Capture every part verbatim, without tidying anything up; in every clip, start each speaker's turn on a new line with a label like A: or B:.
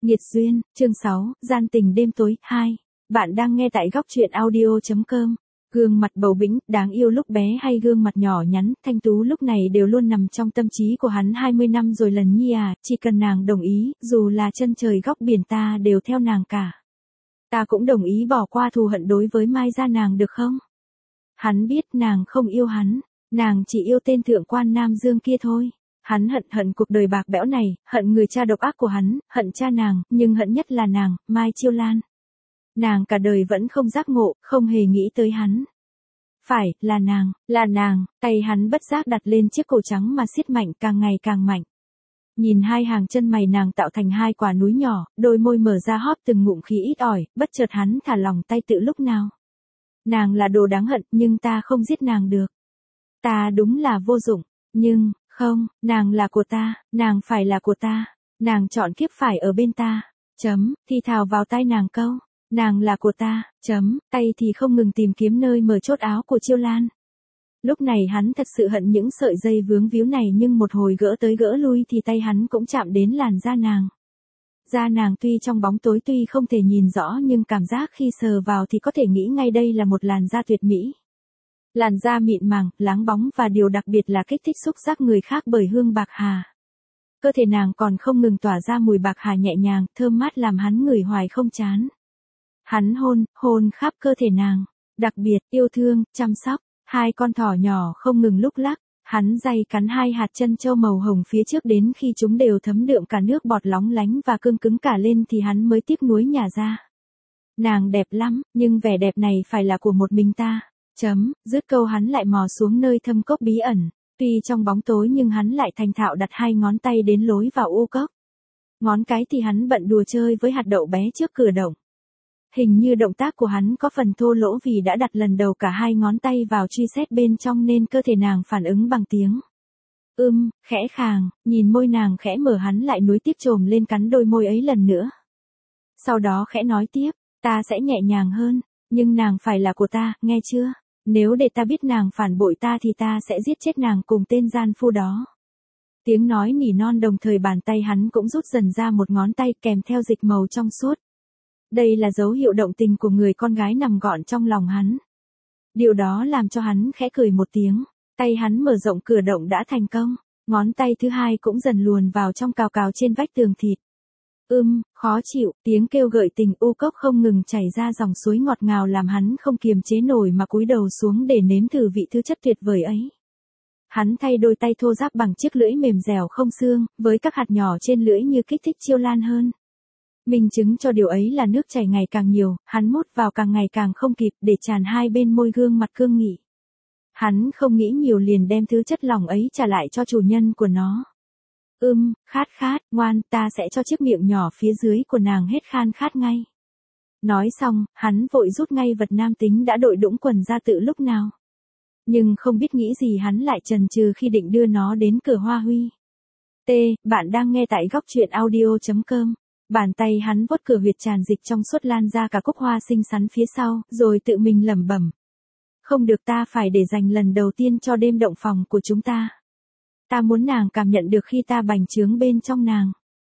A: Nghiệt duyên, chương sáu, gian tình đêm tối, hai. Bạn đang nghe tại góc truyện audio chấm com. Gương mặt bầu bĩnh, đáng yêu lúc bé hay gương mặt nhỏ nhắn, thanh tú lúc này đều luôn nằm trong tâm trí của hắn hai mươi năm rồi lần nhi à, chỉ cần nàng đồng ý, dù là chân trời góc biển ta đều theo nàng cả. Ta cũng đồng ý bỏ qua thù hận đối với Mai Gia nàng được không? Hắn biết nàng không yêu hắn, nàng chỉ yêu tên thượng quan Nam Dương kia thôi. Hắn hận hận cuộc đời bạc bẽo này, hận người cha độc ác của hắn, hận cha nàng, nhưng hận nhất là nàng, Mai Chiêu Lan. Nàng cả đời vẫn không giác ngộ, không hề nghĩ tới hắn. Phải, là nàng, là nàng, tay hắn bất giác đặt lên chiếc cổ trắng mà siết mạnh càng ngày càng mạnh. Nhìn hai hàng chân mày nàng tạo thành hai quả núi nhỏ, đôi môi mở ra hóp từng ngụm khí ít ỏi, bất chợt hắn thả lòng tay tự lúc nào. Nàng là đồ đáng hận, nhưng ta không giết nàng được. Ta đúng là vô dụng, nhưng... Không, nàng là của ta, nàng phải là của ta, nàng chọn kiếp phải ở bên ta, chấm, thì thào vào tai nàng câu, nàng là của ta, chấm, tay thì không ngừng tìm kiếm nơi mở chốt áo của Chiêu Lan. Lúc này hắn thật sự hận những sợi dây vướng víu này nhưng một hồi gỡ tới gỡ lui thì tay hắn cũng chạm đến làn da nàng. Da nàng tuy trong bóng tối tuy không thể nhìn rõ nhưng cảm giác khi sờ vào thì có thể nghĩ ngay đây là một làn da tuyệt mỹ. Làn da mịn màng, láng bóng và điều đặc biệt là kích thích xúc giác người khác bởi hương bạc hà. Cơ thể nàng còn không ngừng tỏa ra mùi bạc hà nhẹ nhàng, thơm mát làm hắn ngửi hoài không chán. Hắn hôn, hôn khắp cơ thể nàng, đặc biệt, yêu thương, chăm sóc, hai con thỏ nhỏ không ngừng lúc lắc, hắn day cắn hai hạt chân châu màu hồng phía trước đến khi chúng đều thấm đượm cả nước bọt lóng lánh và cương cứng cả lên thì hắn mới tiếc nuối nhả ra. Nàng đẹp lắm, nhưng vẻ đẹp này phải là của một mình ta. Chấm, dứt câu hắn lại mò xuống nơi thâm cốc bí ẩn, tuy trong bóng tối nhưng hắn lại thành thạo đặt hai ngón tay đến lối vào u cốc. Ngón cái thì hắn bận đùa chơi với hạt đậu bé trước cửa động. Hình như động tác của hắn có phần thô lỗ vì đã đặt lần đầu cả hai ngón tay vào truy xét bên trong nên cơ thể nàng phản ứng bằng tiếng. Ưm, khẽ khàng, nhìn môi nàng khẽ mở hắn lại nuối tiếp chồm lên cắn đôi môi ấy lần nữa. Sau đó khẽ nói tiếp, ta sẽ nhẹ nhàng hơn, nhưng nàng phải là của ta, nghe chưa? Nếu để ta biết nàng phản bội ta thì ta sẽ giết chết nàng cùng tên gian phu đó. Tiếng nói nỉ non đồng thời bàn tay hắn cũng rút dần ra một ngón tay kèm theo dịch màu trong suốt. Đây là dấu hiệu động tình của người con gái nằm gọn trong lòng hắn. Điều đó làm cho hắn khẽ cười một tiếng, tay hắn mở rộng cửa động đã thành công, ngón tay thứ hai cũng dần luồn vào trong cào cào trên vách tường thịt. Ưm, khó chịu, tiếng kêu gợi tình u cốc không ngừng chảy ra dòng suối ngọt ngào làm hắn không kiềm chế nổi mà cúi đầu xuống để nếm thử vị thứ chất tuyệt vời ấy. Hắn thay đôi tay thô ráp bằng chiếc lưỡi mềm dẻo không xương, với các hạt nhỏ trên lưỡi như kích thích Chiêu Lan hơn. Minh chứng cho điều ấy là nước chảy ngày càng nhiều, hắn mút vào càng ngày càng không kịp để tràn hai bên môi gương mặt cương nghị. Hắn không nghĩ nhiều liền đem thứ chất lỏng ấy trả lại cho chủ nhân của nó. Ưm, khát khát, ngoan, ta sẽ cho chiếc miệng nhỏ phía dưới của nàng hết khan khát ngay. Nói xong, hắn vội rút ngay vật nam tính đã đội đũng quần ra tự lúc nào. Nhưng không biết nghĩ gì hắn lại chần chừ khi định đưa nó đến cửa Hoa Huy. T, bạn đang nghe tại góc truyện audio chấm com. Bàn tay hắn vuốt cửa huyệt tràn dịch trong suốt lan ra cả cúc hoa xinh xắn phía sau, rồi tự mình lẩm bẩm. Không được, ta phải để dành lần đầu tiên cho đêm động phòng của chúng ta. Ta muốn nàng cảm nhận được khi ta bành trướng bên trong nàng.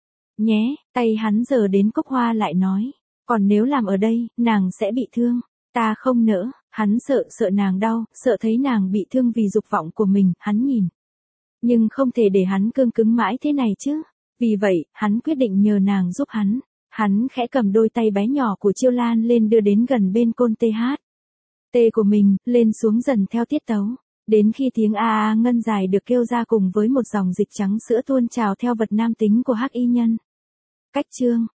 A: Nhé, tay hắn giờ đến cúc hoa lại nói. Còn nếu làm ở đây, nàng sẽ bị thương. Ta không nỡ, hắn sợ sợ nàng đau, sợ thấy nàng bị thương vì dục vọng của mình, hắn nhìn. Nhưng không thể để hắn cương cứng mãi thế này chứ. Vì vậy, hắn quyết định nhờ nàng giúp hắn. Hắn khẽ cầm đôi tay bé nhỏ của Chiêu Lan lên đưa đến gần bên côn tê hát. Tê của mình, lên xuống dần theo tiết tấu. Đến khi tiếng a a ngân dài được kêu ra cùng với một dòng dịch trắng sữa tuôn trào theo vật nam tính của hắc y nhân. Cách chương,